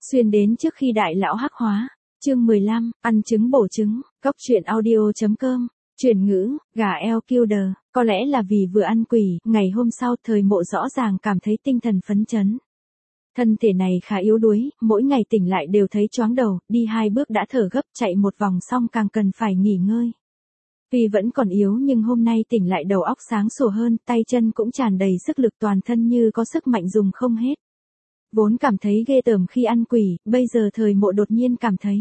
Xuyên đến trước khi đại lão hắc hóa. Chương 15, ăn trứng bổ trứng, góc truyện audio.com. Chuyển ngữ, gà eo killer, có lẽ là vì vừa ăn quỷ, ngày hôm sau Thời Mộ rõ ràng cảm thấy tinh thần phấn chấn. Thân thể này khá yếu đuối, mỗi ngày tỉnh lại đều thấy choáng đầu, đi 2 bước đã thở gấp, chạy một vòng xong càng cần phải nghỉ ngơi. Vì vẫn còn yếu nhưng hôm nay tỉnh lại đầu óc sáng sủa hơn, tay chân cũng tràn đầy sức lực, toàn thân như có sức mạnh dùng không hết. Vốn cảm thấy ghê tởm khi ăn quỷ, bây giờ Thời Mộ đột nhiên cảm thấy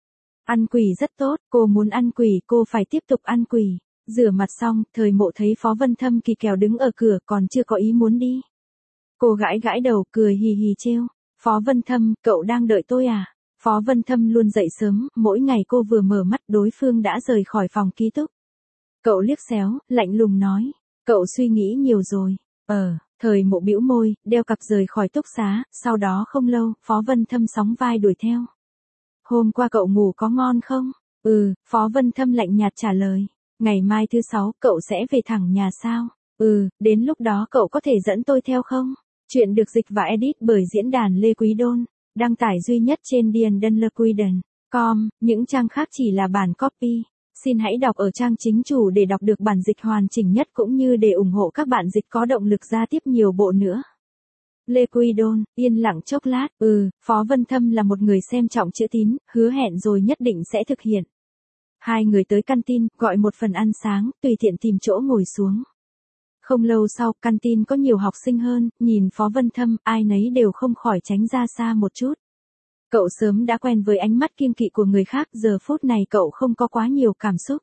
ăn quỷ rất tốt, cô muốn ăn quỷ, cô phải tiếp tục ăn quỷ. Rửa mặt xong, Thời Mộ thấy Phó Vân Thâm kỳ kèo đứng ở cửa, còn chưa có ý muốn đi. Cô gãi gãi đầu, cười hì hì trêu. Phó Vân Thâm, cậu đang đợi tôi à? Phó Vân Thâm luôn dậy sớm, mỗi ngày cô vừa mở mắt đối phương đã rời khỏi phòng ký túc. Cậu liếc xéo, lạnh lùng nói. Cậu suy nghĩ nhiều rồi. Thời Mộ bĩu môi, đeo cặp rời khỏi túc xá, sau đó không lâu, Phó Vân Thâm sóng vai đuổi theo. Hôm qua cậu ngủ có ngon không? Phó Vân Thâm lạnh nhạt trả lời. Ngày mai thứ 6, cậu sẽ về thẳng nhà sao? Đến lúc đó cậu có thể dẫn tôi theo không? Chuyện được dịch và edit bởi diễn đàn Lê Quý Đôn, đăng tải duy nhất trên diendenlequiden.com, những trang khác chỉ là bản copy. Xin hãy đọc ở trang chính chủ để đọc được bản dịch hoàn chỉnh nhất cũng như để ủng hộ các bạn dịch có động lực ra tiếp nhiều bộ nữa. Lê Quý Đôn, yên lặng chốc lát, Phó Vân Thâm là một người xem trọng chữ tín, hứa hẹn rồi nhất định sẽ thực hiện. Hai người tới canteen, gọi một phần ăn sáng, tùy tiện tìm chỗ ngồi xuống. Không lâu sau, canteen có nhiều học sinh hơn, nhìn Phó Vân Thâm, ai nấy đều không khỏi tránh ra xa một chút. Cậu sớm đã quen với ánh mắt kiêng kỵ của người khác, giờ phút này cậu không có quá nhiều cảm xúc.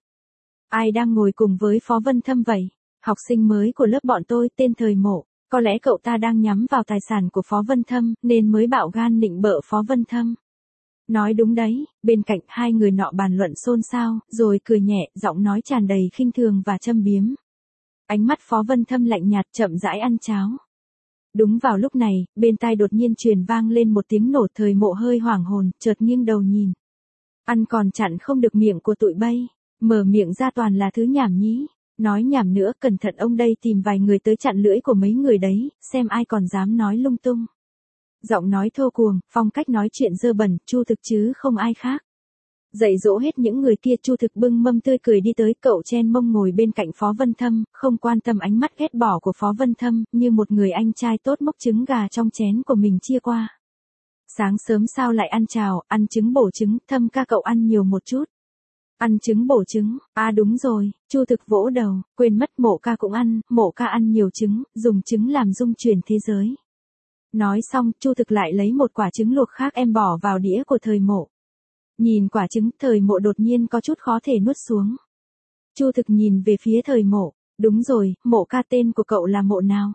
Ai đang ngồi cùng với Phó Vân Thâm vậy? Học sinh mới của lớp bọn tôi, tên Thời Mộ. Có lẽ cậu ta đang nhắm vào tài sản của Phó Vân Thâm, nên mới bạo gan nịnh bợ Phó Vân Thâm. Nói đúng đấy, bên cạnh hai người nọ bàn luận xôn xao, rồi cười nhẹ, giọng nói tràn đầy khinh thường và châm biếm. Ánh mắt Phó Vân Thâm lạnh nhạt, chậm rãi ăn cháo. Đúng vào lúc này, bên tai đột nhiên truyền vang lên một tiếng nổ. Thời Mộ hơi hoảng hồn, chợt nghiêng đầu nhìn. Ăn còn chặn không được miệng của tụi bay, mở miệng ra toàn là thứ nhảm nhí. Nói nhảm nữa, cẩn thận ông đây tìm vài người tới chặn lưỡi của mấy người đấy, xem ai còn dám nói lung tung. Giọng nói thô cuồng, phong cách nói chuyện dơ bẩn, Chu Thực chứ không ai khác. Dạy dỗ hết những người kia, Chu Thực bưng mâm tươi cười đi tới, cậu chen mông ngồi bên cạnh Phó Vân Thâm, không quan tâm ánh mắt ghét bỏ của Phó Vân Thâm, như một người anh trai tốt mốc trứng gà trong chén của mình chia qua. Sáng sớm sao lại ăn chào, ăn trứng bổ trứng, Thâm ca cậu ăn nhiều một chút. Ăn trứng bổ trứng, đúng rồi, Chu Thực vỗ đầu, quên mất Mộ ca cũng ăn, Mộ ca ăn nhiều trứng, dùng trứng làm dung chuyển thế giới. Nói xong, Chu Thực lại lấy một quả trứng luộc khác em bỏ vào đĩa của Thời Mộ. Nhìn quả trứng, Thời Mộ đột nhiên có chút khó thể nuốt xuống. Chu Thực nhìn về phía Thời Mộ, đúng rồi, Mộ ca tên của cậu là Mộ nào?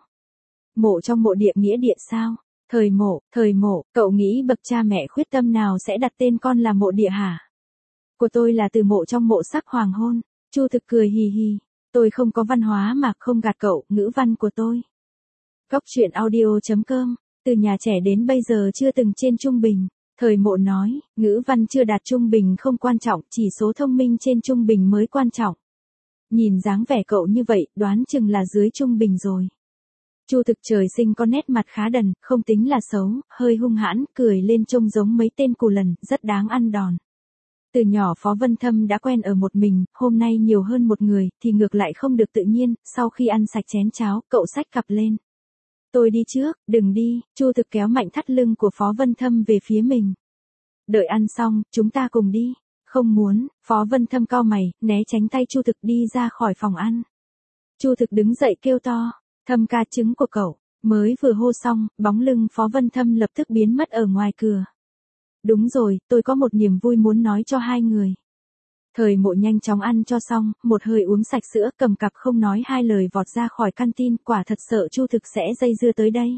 Mộ trong mộ địa nghĩa địa sao? Thời Mộ, cậu nghĩ bậc cha mẹ khuyết tâm nào sẽ đặt tên con là Mộ địa hả? Của tôi là từ mộ trong mộ sắc hoàng hôn. Chu Thực cười hì hì, tôi không có văn hóa mà không gạt cậu, ngữ văn của tôi. Góc truyện audio.com, từ nhà trẻ đến bây giờ chưa từng trên trung bình. Thời Mộ nói, ngữ văn chưa đạt trung bình không quan trọng, chỉ số thông minh trên trung bình mới quan trọng. Nhìn dáng vẻ cậu như vậy, đoán chừng là dưới trung bình rồi. Chu Thực trời sinh có nét mặt khá đần, không tính là xấu, hơi hung hãn, cười lên trông giống mấy tên cù lần, rất đáng ăn đòn. Từ nhỏ Phó Vân Thâm đã quen ở một mình, hôm nay nhiều hơn một người, thì ngược lại không được tự nhiên. Sau khi ăn sạch chén cháo, cậu xách cặp lên. Tôi đi trước, đừng đi. Chu Thực kéo mạnh thắt lưng của Phó Vân Thâm về phía mình. Đợi ăn xong, chúng ta cùng đi. Không muốn. Phó Vân Thâm cau mày, né tránh tay Chu Thực đi ra khỏi phòng ăn. Chu Thực đứng dậy kêu to, Thâm ca, trứng của cậu. Mới vừa hô xong, bóng lưng Phó Vân Thâm lập tức biến mất ở ngoài cửa. Đúng rồi, tôi có một niềm vui muốn nói cho hai người. Thời Mộ nhanh chóng ăn cho xong, một hơi uống sạch sữa, cầm cặp không nói hai lời vọt ra khỏi canteen, quả thật sợ Chu Thực sẽ dây dưa tới đây.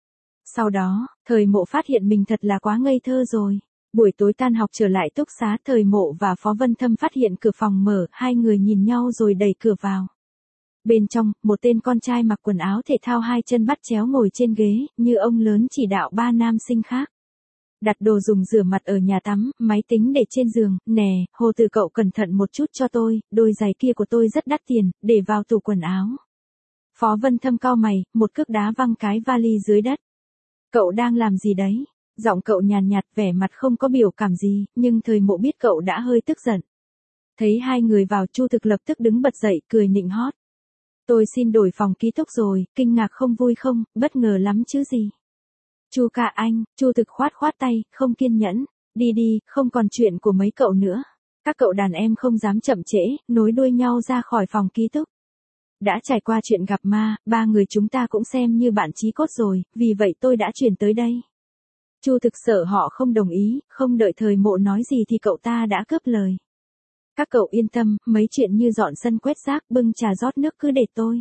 Sau đó, Thời Mộ phát hiện mình thật là quá ngây thơ rồi. Buổi tối tan học trở lại túc xá, Thời Mộ và Phó Vân Thâm phát hiện cửa phòng mở, hai người nhìn nhau rồi đẩy cửa vào. Bên trong, một tên con trai mặc quần áo thể thao hai chân bắt chéo ngồi trên ghế, như ông lớn chỉ đạo ba nam sinh khác. Đặt đồ dùng rửa mặt ở nhà tắm, máy tính để trên giường, nè, Hồ Từ cậu cẩn thận một chút cho tôi, đôi giày kia của tôi rất đắt tiền, để vào tủ quần áo. Phó Vân Thâm cau mày, một cước đá văng cái vali dưới đất. Cậu đang làm gì đấy? Giọng cậu nhàn nhạt, vẻ mặt không có biểu cảm gì, nhưng thời mộ biết cậu đã hơi tức giận. Thấy hai người vào, Chu Thực lập tức đứng bật dậy, cười nịnh hót. Tôi xin đổi phòng ký túc rồi, kinh ngạc không vui không, bất ngờ lắm chứ gì. Chu ca anh, Chu Thực khoát khoát tay, không kiên nhẫn. Đi đi, không còn chuyện của mấy cậu nữa. Các cậu đàn em không dám chậm trễ, nối đuôi nhau ra khỏi phòng ký túc. Đã trải qua chuyện gặp ma, ba người chúng ta cũng xem như bạn chí cốt rồi, vì vậy tôi đã chuyển tới đây. Chu Thực sợ họ không đồng ý, không đợi thời mộ nói gì thì cậu ta đã cướp lời. Các cậu yên tâm, mấy chuyện như dọn sân quét rác, bưng trà rót nước cứ để tôi.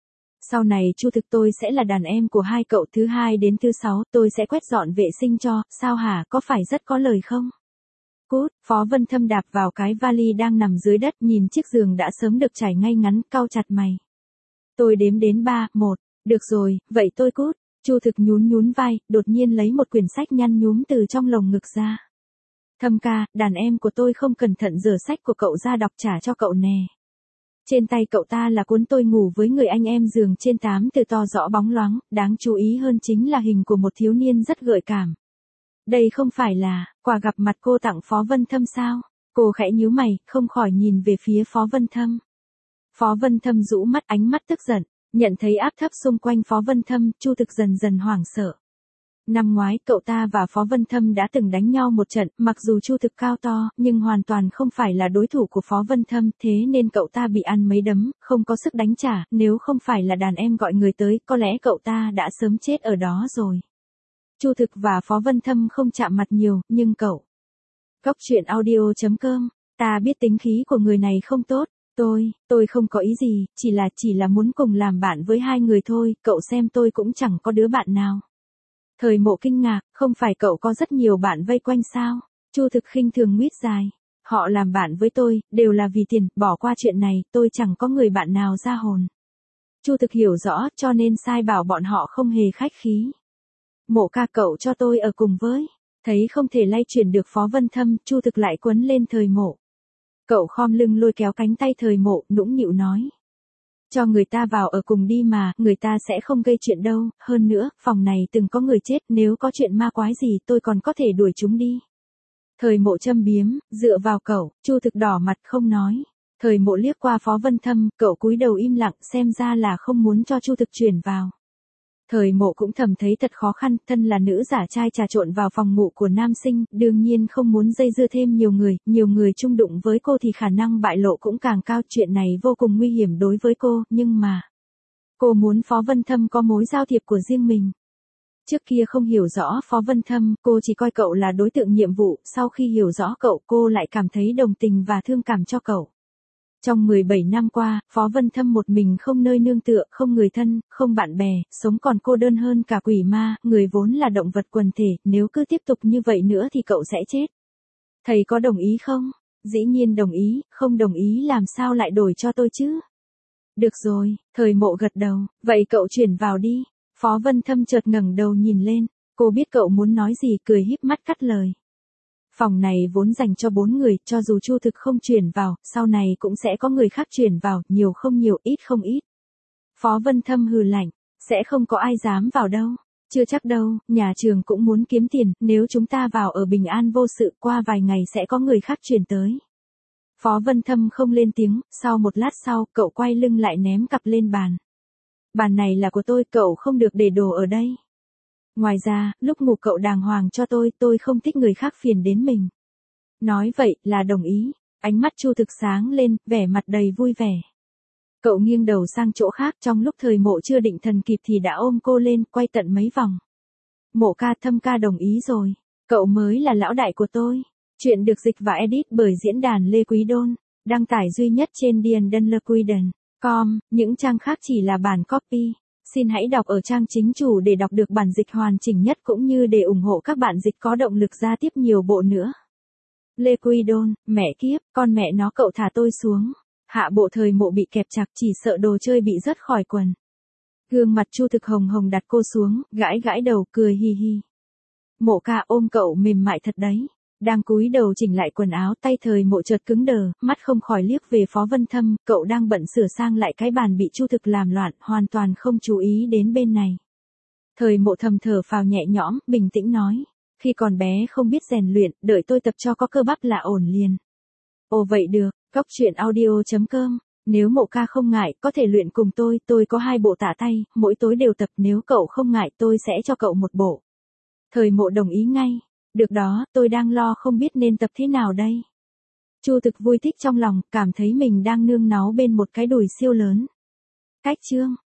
Sau này Chu Thực tôi sẽ là đàn em của hai cậu, thứ 2 đến thứ 6 tôi sẽ quét dọn vệ sinh cho, sao hả, có phải rất có lời không? Cút, Phó Vân Thâm đạp vào cái vali đang nằm dưới đất, nhìn chiếc giường đã sớm được trải ngay ngắn, cau chặt mày. Tôi đếm đến 3, 1, được rồi, vậy tôi cút. Chu Thực nhún nhún vai, đột nhiên lấy một quyển sách nhăn nhúm từ trong lồng ngực ra. Thâm ca, đàn em của tôi không cẩn thận rửa sách của cậu ra đọc trả cho cậu nè. Trên tay cậu ta là cuốn Tôi ngủ với người anh em giường trên 8 từ to rõ bóng loáng, đáng chú ý hơn chính là hình của một thiếu niên rất gợi cảm. Đây không phải là quà gặp mặt cô tặng Phó Vân Thâm sao? Cô khẽ nhíu mày, không khỏi nhìn về phía Phó Vân Thâm. Phó Vân Thâm rũ mắt, ánh mắt tức giận, nhận thấy áp thấp xung quanh Phó Vân Thâm, Chu Thực dần dần hoảng sợ. Năm ngoái cậu ta và Phó Vân Thâm đã từng đánh nhau một trận, mặc dù Chu Thực cao to, nhưng hoàn toàn không phải là đối thủ của Phó Vân Thâm, thế nên cậu ta bị ăn mấy đấm, không có sức đánh trả, nếu không phải là đàn em gọi người tới, có lẽ cậu ta đã sớm chết ở đó rồi. Chu Thực và Phó Vân Thâm không chạm mặt nhiều, nhưng cậu. Góc truyện audio.com, ta biết tính khí của người này không tốt, tôi không có ý gì, chỉ là muốn cùng làm bạn với hai người thôi, cậu xem tôi cũng chẳng có đứa bạn nào. Thời mộ kinh ngạc, không phải cậu có rất nhiều bạn vây quanh sao? Chu Thực khinh thường nguyết dài. Họ làm bạn với tôi, đều là vì tiền, bỏ qua chuyện này, tôi chẳng có người bạn nào ra hồn. Chu Thực hiểu rõ, cho nên sai bảo bọn họ không hề khách khí. Mộ ca cậu cho tôi ở cùng với. Thấy không thể lay chuyển được Phó Vân Thâm, Chu Thực lại quấn lên thời mộ. Cậu khom lưng lôi kéo cánh tay thời mộ, nũng nịu nói. Cho người ta vào ở cùng đi mà, người ta sẽ không gây chuyện đâu, hơn nữa, phòng này từng có người chết, nếu có chuyện ma quái gì tôi còn có thể đuổi chúng đi. Thời mộ châm biếm, dựa vào cậu, Chu Thực đỏ mặt không nói. Thời mộ liếc qua Phó Vân Thâm, cậu cúi đầu im lặng, xem ra là không muốn cho Chu Thực chuyển vào. Thời mộ cũng thầm thấy thật khó khăn, thân là nữ giả trai trà trộn vào phòng ngủ của nam sinh, đương nhiên không muốn dây dưa thêm nhiều người chung đụng với cô thì khả năng bại lộ cũng càng cao, chuyện này vô cùng nguy hiểm đối với cô, nhưng mà cô muốn Phó Vân Thâm có mối giao thiệp của riêng mình. Trước kia không hiểu rõ Phó Vân Thâm, cô chỉ coi cậu là đối tượng nhiệm vụ, sau khi hiểu rõ cậu cô lại cảm thấy đồng tình và thương cảm cho cậu. Trong 17 năm qua, Phó Vân Thâm một mình không nơi nương tựa, không người thân, không bạn bè, sống còn cô đơn hơn cả quỷ ma, người vốn là động vật quần thể, nếu cứ tiếp tục như vậy nữa thì cậu sẽ chết. Thầy có đồng ý không? Dĩ nhiên đồng ý, không đồng ý làm sao lại đổi cho tôi chứ? Được rồi, thời mộ gật đầu, vậy cậu chuyển vào đi. Phó Vân Thâm chợt ngẩng đầu nhìn lên, cô biết cậu muốn nói gì, cười híp mắt cắt lời. Phòng này vốn dành cho 4 người, cho dù Chu Thực không chuyển vào, sau này cũng sẽ có người khác chuyển vào, nhiều không nhiều, ít không ít. Phó Vân Thâm hừ lạnh, sẽ không có ai dám vào đâu. Chưa chắc đâu, nhà trường cũng muốn kiếm tiền, nếu chúng ta vào ở bình an vô sự, qua vài ngày sẽ có người khác chuyển tới. Phó Vân Thâm không lên tiếng, sau một lát sau, cậu quay lưng lại ném cặp lên bàn. Bàn này là của tôi, cậu không được để đồ ở đây. Ngoài ra, lúc ngủ cậu đàng hoàng cho tôi không thích người khác phiền đến mình. Nói vậy, là đồng ý. Ánh mắt Chu Thực sáng lên, vẻ mặt đầy vui vẻ. Cậu nghiêng đầu sang chỗ khác, trong lúc thời mộ chưa định thần kịp thì đã ôm cô lên, quay tận mấy vòng. Mộ ca, Thâm ca đồng ý rồi. Cậu mới là lão đại của tôi. Chuyện được dịch và edit bởi diễn đàn Lê Quý Đôn. Đăng tải duy nhất trên diandanlequiden.com, những trang khác chỉ là bản copy. Xin hãy đọc ở trang chính chủ để đọc được bản dịch hoàn chỉnh nhất cũng như để ủng hộ các bạn dịch có động lực ra tiếp nhiều bộ nữa. Lê Quy Đôn, mẹ kiếp, con mẹ nó cậu thả tôi xuống. Hạ bộ thời mộ bị kẹp chặt, chỉ sợ đồ chơi bị rớt khỏi quần. Gương mặt Chu Thực hồng hồng đặt cô xuống, gãi gãi đầu, cười hi hi. Mộ ca ôm cậu mềm mại thật đấy. Đang cúi đầu chỉnh lại quần áo, tay thời mộ chợt cứng đờ, mắt không khỏi liếc về Phó Vân Thâm, cậu đang bận sửa sang lại cái bàn bị Chu Thực làm loạn, hoàn toàn không chú ý đến bên này. Thời mộ thầm thở phào nhẹ nhõm, bình tĩnh nói, Khi còn bé không biết rèn luyện, đợi tôi tập cho có cơ bắp là ổn liền. Ồ vậy được, góc chuyện audio.com. Nếu Mộ ca không ngại, có thể luyện cùng tôi có 2 bộ tạ tay, mỗi tối đều tập, nếu cậu không ngại tôi sẽ cho cậu 1 bộ. Thời Mộ đồng ý ngay. Được đó, tôi đang lo không biết nên tập thế nào đây. Chu Thực vui thích trong lòng, cảm thấy mình đang nương náu bên một cái đùi siêu lớn. Cách chương